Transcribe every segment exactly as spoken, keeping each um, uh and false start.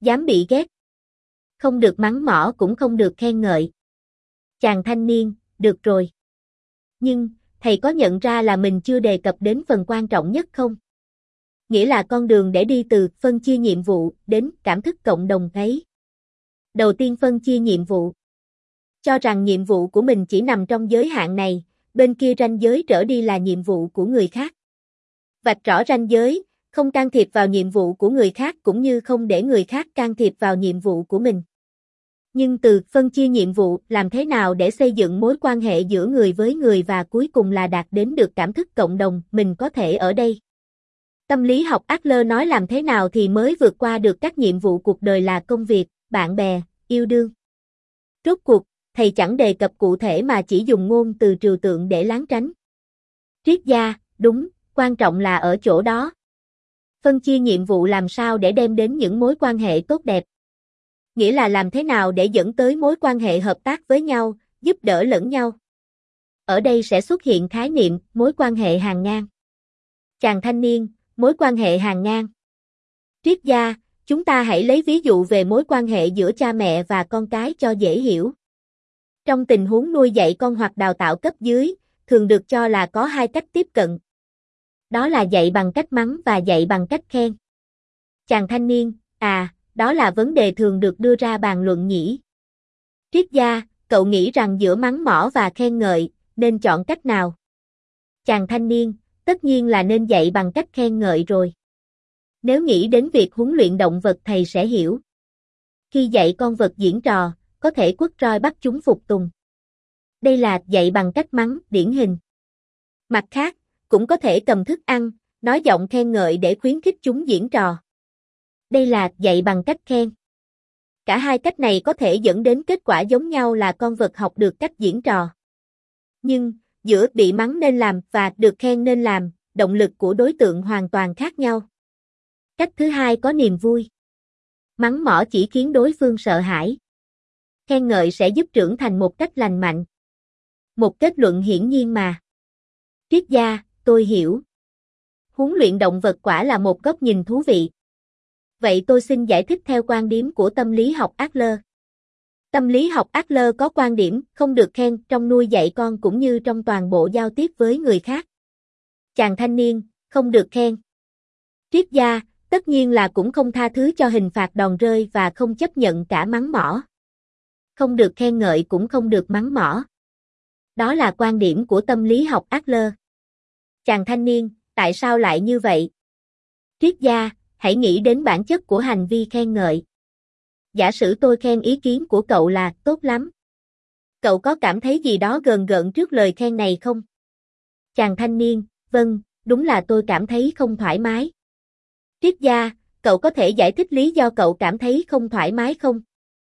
Dám bị ghét. Không được mắng mỏ cũng không được khen ngợi. Chàng thanh niên, được rồi. Nhưng, thầy có nhận ra là mình chưa đề cập đến phần quan trọng nhất không? Nghĩa là con đường để đi từ phân chia nhiệm vụ đến cảm thức cộng đồng ấy. Đầu tiên phân chia nhiệm vụ. Cho rằng nhiệm vụ của mình chỉ nằm trong giới hạn này, bên kia ranh giới trở đi là nhiệm vụ của người khác. Vạch rõ ranh giới, không can thiệp vào nhiệm vụ của người khác cũng như không để người khác can thiệp vào nhiệm vụ của mình. Nhưng từ phân chia nhiệm vụ làm thế nào để xây dựng mối quan hệ giữa người với người và cuối cùng là đạt đến được cảm thức cộng đồng mình có thể ở đây. Tâm lý học Adler nói làm thế nào thì mới vượt qua được các nhiệm vụ cuộc đời là công việc, bạn bè, yêu đương. Rốt cuộc, thầy chẳng đề cập cụ thể mà chỉ dùng ngôn từ trừu tượng để lảng tránh. Triết gia, đúng, quan trọng là ở chỗ đó. Phân chia nhiệm vụ làm sao để đem đến những mối quan hệ tốt đẹp. Nghĩa là làm thế nào để dẫn tới mối quan hệ hợp tác với nhau, giúp đỡ lẫn nhau. Ở đây sẽ xuất hiện khái niệm mối quan hệ hàng ngang. Chàng thanh niên, mối quan hệ hàng ngang. Triết gia, chúng ta hãy lấy ví dụ về mối quan hệ giữa cha mẹ và con cái cho dễ hiểu. Trong tình huống nuôi dạy con hoặc đào tạo cấp dưới, thường được cho là có hai cách tiếp cận. Đó là dạy bằng cách mắng và dạy bằng cách khen. Chàng thanh niên, à, đó là vấn đề thường được đưa ra bàn luận nhỉ. Triết gia, cậu nghĩ rằng giữa mắng mỏ và khen ngợi, nên chọn cách nào? Chàng thanh niên, tất nhiên là nên dạy bằng cách khen ngợi rồi. Nếu nghĩ đến việc huấn luyện động vật thầy sẽ hiểu. Khi dạy con vật diễn trò, có thể quất roi bắt chúng phục tùng. Đây là dạy bằng cách mắng, điển hình. Mặt khác, cũng có thể cầm thức ăn, nói giọng khen ngợi để khuyến khích chúng diễn trò. Đây là dạy bằng cách khen. Cả hai cách này có thể dẫn đến kết quả giống nhau là con vật học được cách diễn trò. Nhưng, giữa bị mắng nên làm và được khen nên làm, động lực của đối tượng hoàn toàn khác nhau. Cách thứ hai có niềm vui. Mắng mỏ chỉ khiến đối phương sợ hãi. Khen ngợi sẽ giúp trưởng thành một cách lành mạnh. Một kết luận hiển nhiên mà. Triết gia, tôi hiểu. Huấn luyện động vật quả là một góc nhìn thú vị. Vậy tôi xin giải thích theo quan điểm của tâm lý học Adler. Tâm lý học Adler có quan điểm không được khen trong nuôi dạy con cũng như trong toàn bộ giao tiếp với người khác. Chàng thanh niên, không được khen. Triết gia, tất nhiên là cũng không tha thứ cho hình phạt đòn rơi và không chấp nhận cả mắng mỏ. Không được khen ngợi cũng không được mắng mỏ. Đó là quan điểm của tâm lý học Adler. Chàng thanh niên, tại sao lại như vậy? Triết gia, hãy nghĩ đến bản chất của hành vi khen ngợi. Giả sử tôi khen ý kiến của cậu là tốt lắm. Cậu có cảm thấy gì đó gờn gợn trước lời khen này không? Chàng thanh niên, vâng, đúng là tôi cảm thấy không thoải mái. Triết gia, cậu có thể giải thích lý do cậu cảm thấy không thoải mái không?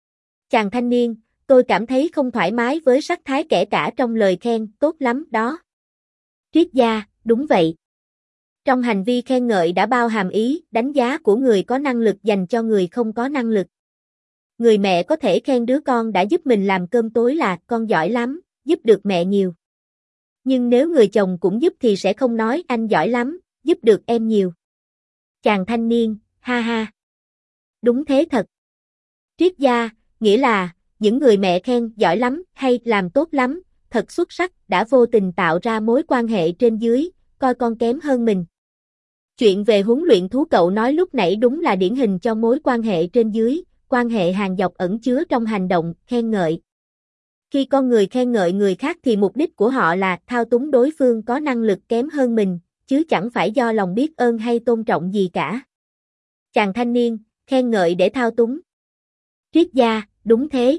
Chàng thanh niên, tôi cảm thấy không thoải mái với sắc thái kể cả trong lời khen tốt lắm đó. Triết gia, đúng vậy. Trong hành vi khen ngợi đã bao hàm ý, đánh giá của người có năng lực dành cho người không có năng lực. Người mẹ có thể khen đứa con đã giúp mình làm cơm tối là con giỏi lắm, giúp được mẹ nhiều. Nhưng nếu người chồng cũng giúp thì sẽ không nói anh giỏi lắm, giúp được em nhiều. Chàng thanh niên, ha ha. Đúng thế thật. Triết gia, nghĩa là, những người mẹ khen giỏi lắm hay làm tốt lắm, thật xuất sắc đã vô tình tạo ra mối quan hệ trên dưới, coi con kém hơn mình. Chuyện về huấn luyện thú cậu nói lúc nãy đúng là điển hình cho mối quan hệ trên dưới, quan hệ hàng dọc ẩn chứa trong hành động, khen ngợi. Khi con người khen ngợi người khác thì mục đích của họ là thao túng đối phương có năng lực kém hơn mình, chứ chẳng phải do lòng biết ơn hay tôn trọng gì cả. Chàng thanh niên, khen ngợi để thao túng. Triết gia, đúng thế.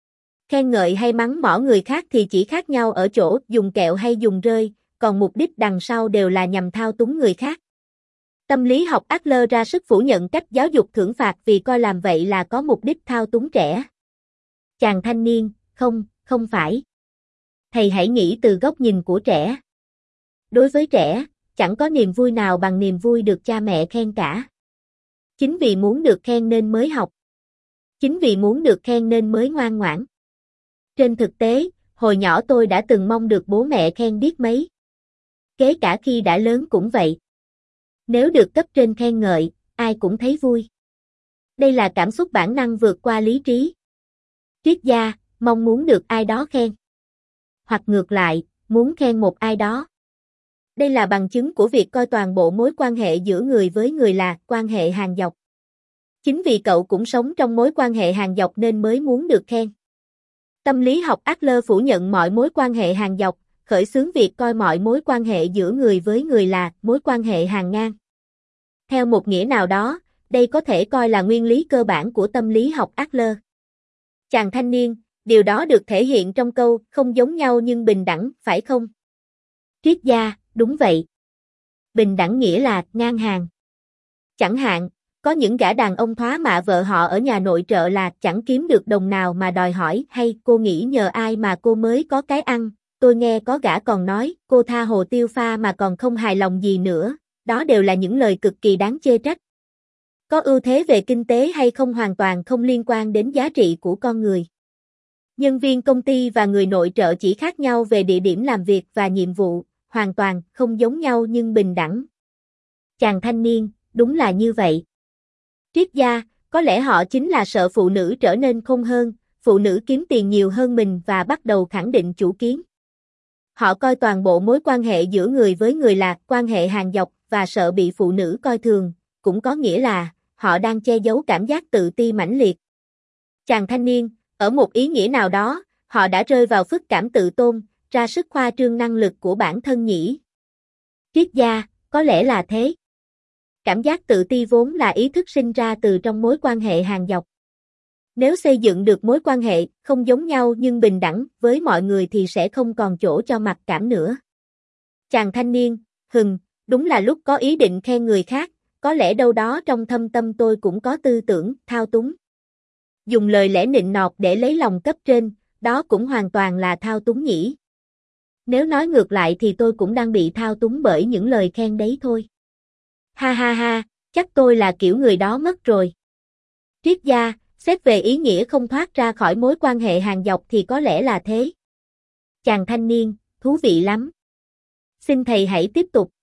Khen ngợi hay mắng mỏ người khác thì chỉ khác nhau ở chỗ dùng kẹo hay dùng rơi, còn mục đích đằng sau đều là nhằm thao túng người khác. Tâm lý học Adler ra sức phủ nhận cách giáo dục thưởng phạt vì coi làm vậy là có mục đích thao túng trẻ. Chàng thanh niên, không, không phải. Thầy hãy nghĩ từ góc nhìn của trẻ. Đối với trẻ, chẳng có niềm vui nào bằng niềm vui được cha mẹ khen cả. Chính vì muốn được khen nên mới học. Chính vì muốn được khen nên mới ngoan ngoãn. Trên thực tế, hồi nhỏ tôi đã từng mong được bố mẹ khen biết mấy. Kể cả khi đã lớn cũng vậy. Nếu được cấp trên khen ngợi, ai cũng thấy vui. Đây là cảm xúc bản năng vượt qua lý trí. Triết gia, mong muốn được ai đó khen. Hoặc ngược lại, muốn khen một ai đó. Đây là bằng chứng của việc coi toàn bộ mối quan hệ giữa người với người là quan hệ hàng dọc. Chính vì cậu cũng sống trong mối quan hệ hàng dọc nên mới muốn được khen. Tâm lý học Adler phủ nhận mọi mối quan hệ hàng dọc, khởi xướng việc coi mọi mối quan hệ giữa người với người là mối quan hệ hàng ngang. Theo một nghĩa nào đó, đây có thể coi là nguyên lý cơ bản của tâm lý học Adler. Chàng thanh niên, điều đó được thể hiện trong câu không giống nhau nhưng bình đẳng, phải không? Triết gia, đúng vậy. Bình đẳng nghĩa là ngang hàng. Chẳng hạn, có những gã đàn ông thoá mạ vợ họ ở nhà nội trợ là chẳng kiếm được đồng nào mà đòi hỏi hay cô nghĩ nhờ ai mà cô mới có cái ăn. Tôi nghe có gã còn nói cô tha hồ tiêu pha mà còn không hài lòng gì nữa. Đó đều là những lời cực kỳ đáng chê trách. Có ưu thế về kinh tế hay không hoàn toàn không liên quan đến giá trị của con người. Nhân viên công ty và người nội trợ chỉ khác nhau về địa điểm làm việc và nhiệm vụ, hoàn toàn không giống nhau nhưng bình đẳng. Chàng thanh niên, đúng là như vậy. Triết gia, có lẽ họ chính là sợ phụ nữ trở nên khôn hơn, phụ nữ kiếm tiền nhiều hơn mình và bắt đầu khẳng định chủ kiến. Họ coi toàn bộ mối quan hệ giữa người với người là quan hệ hàng dọc và sợ bị phụ nữ coi thường, cũng có nghĩa là họ đang che giấu cảm giác tự ti mãnh liệt. Chàng thanh niên, ở một ý nghĩa nào đó, họ đã rơi vào phức cảm tự tôn, ra sức khoa trương năng lực của bản thân nhỉ. Triết gia, có lẽ là thế. Cảm giác tự ti vốn là ý thức sinh ra từ trong mối quan hệ hàng dọc. Nếu xây dựng được mối quan hệ không giống nhau nhưng bình đẳng với mọi người thì sẽ không còn chỗ cho mặc cảm nữa. Chàng thanh niên, hừm, đúng là lúc có ý định khen người khác, có lẽ đâu đó trong thâm tâm tôi cũng có tư tưởng thao túng. Dùng lời lẽ nịnh nọt để lấy lòng cấp trên, đó cũng hoàn toàn là thao túng nhỉ. Nếu nói ngược lại thì tôi cũng đang bị thao túng bởi những lời khen đấy thôi. Ha ha ha, chắc tôi là kiểu người đó mất rồi. Triết gia, xét về ý nghĩa không thoát ra khỏi mối quan hệ hàng dọc thì có lẽ là thế. Chàng thanh niên, thú vị lắm. Xin thầy hãy tiếp tục.